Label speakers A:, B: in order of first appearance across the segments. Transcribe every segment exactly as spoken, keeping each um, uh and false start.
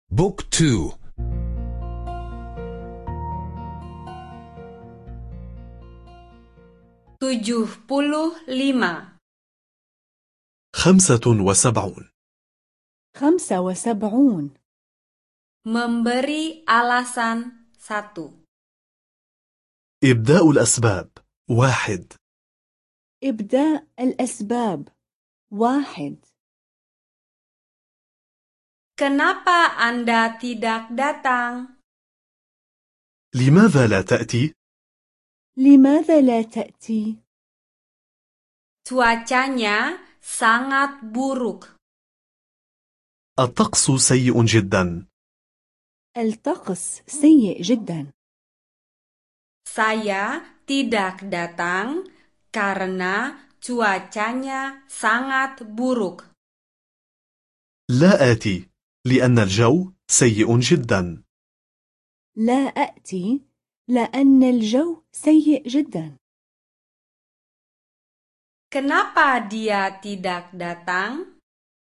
A: بوك تو.
B: tujuh puluh lima.
C: خمسة وسبعون.
D: خمسة وسبعون.
B: Memberi alasan satu.
C: إبداء الأسباب واحد.
D: إبداء الأسباب واحد.
B: Kenapa Anda tidak datang?
C: لماذا لا تأتي؟
D: لماذا لا تأتي؟
B: Cuacanya sangat buruk.
C: الطقس سيء جدا.
D: الطقس سيء جدا.
B: Saya tidak datang karena cuacanya sangat buruk.
C: لا آتي لأن الجو سيء جدا.
D: لا أأتي لأن الجو سيء جدا.
B: Kenapa dia tidak datang?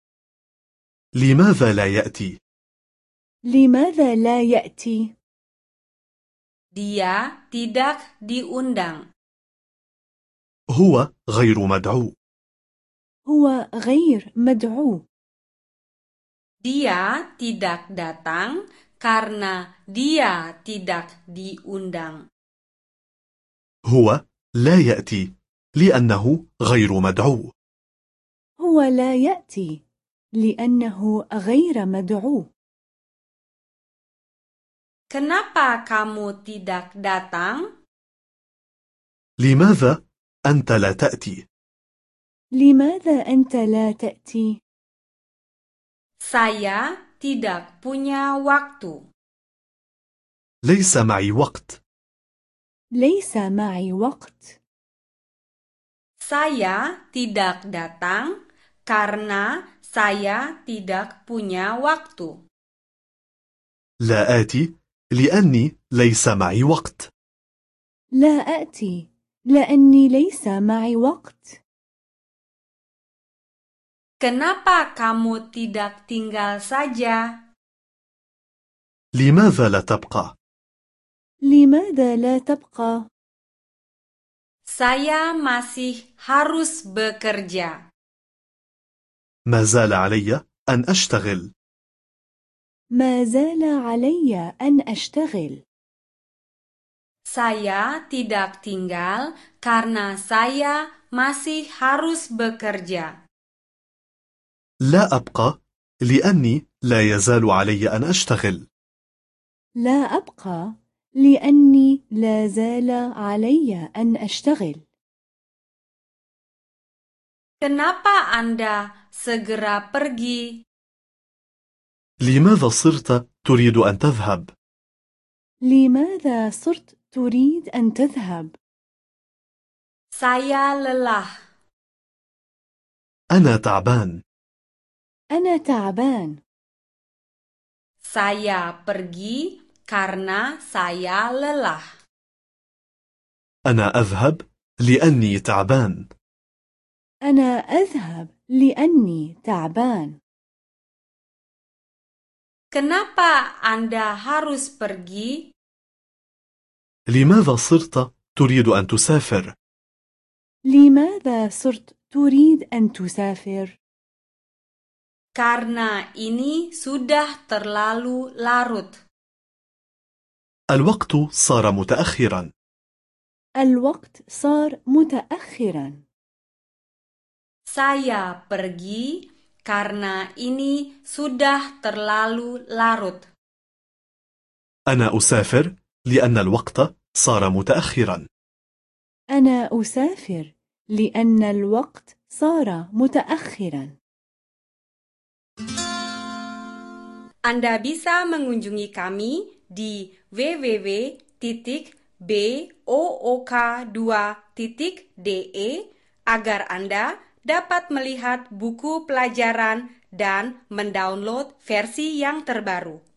C: لماذا لا يأتي؟
D: لماذا لا يأتي؟
B: Dia tidak diundang.
C: هو غير مدعو.
D: هو غير مدعو.
B: Dia tidak datang karena dia tidak diundang.
C: هو لا يأتي لأنه غير مدعو.
D: هو لا يأتي لأنه غير مدعو.
B: Kenapa kamu tidak datang?
C: لماذا أنت لا تأتي؟
D: لماذا أنت لا تأتي؟
B: Saya tidak punya waktu.
C: ليس معي وقت.
D: ليس معي وقت.
B: Saya tidak datang karena saya tidak punya waktu.
C: لا آتي لأني ليس معي وقت.
D: لا أأتي لأني ليس معي وقت.
B: Kenapa kamu tidak tinggal saja?
C: لماذا لا تبقى؟
D: لماذا لا تبقى؟
B: Saya masih harus bekerja.
C: ما زال علي أن أشتغل.
D: ما زال علي أن أشتغل.
B: Saya tidak tinggal karena saya masih harus bekerja.
C: لا أبقى لأني لا يزال علي أن أشتغل.
D: لا أبقى لأني لا زال علي أن أشتغل.
B: Kenapa Anda segera pergi?
C: لماذا صرت تريد أن تذهب؟
D: لماذا صرت تريد أن تذهب؟
B: Saya lelah.
C: أنا تعبان.
D: أنا تعبان.
B: Saya pergi karena saya lelah.
C: أنا أذهب لأني تعبان.
D: أنا أذهب لأني تعبان.
B: Kenapa Anda harus pergi?
C: لماذا صرت تريد أن تسافر؟
D: لماذا صرت تريد أن تسافر؟
B: Karena ini sudah terlalu larut.
C: الوقت صار متأخرا.
D: الوقت صار متأخرا.
B: Saya pergi karena ini sudah terlalu larut.
C: أنا أسافر لأن الوقت صار متأخرا.
D: أنا أسافر لأن الوقت صار متأخرا.
B: Anda bisa mengunjungi kami di w w w titik book dua titik de agar Anda dapat melihat buku pelajaran dan mendownload versi yang terbaru.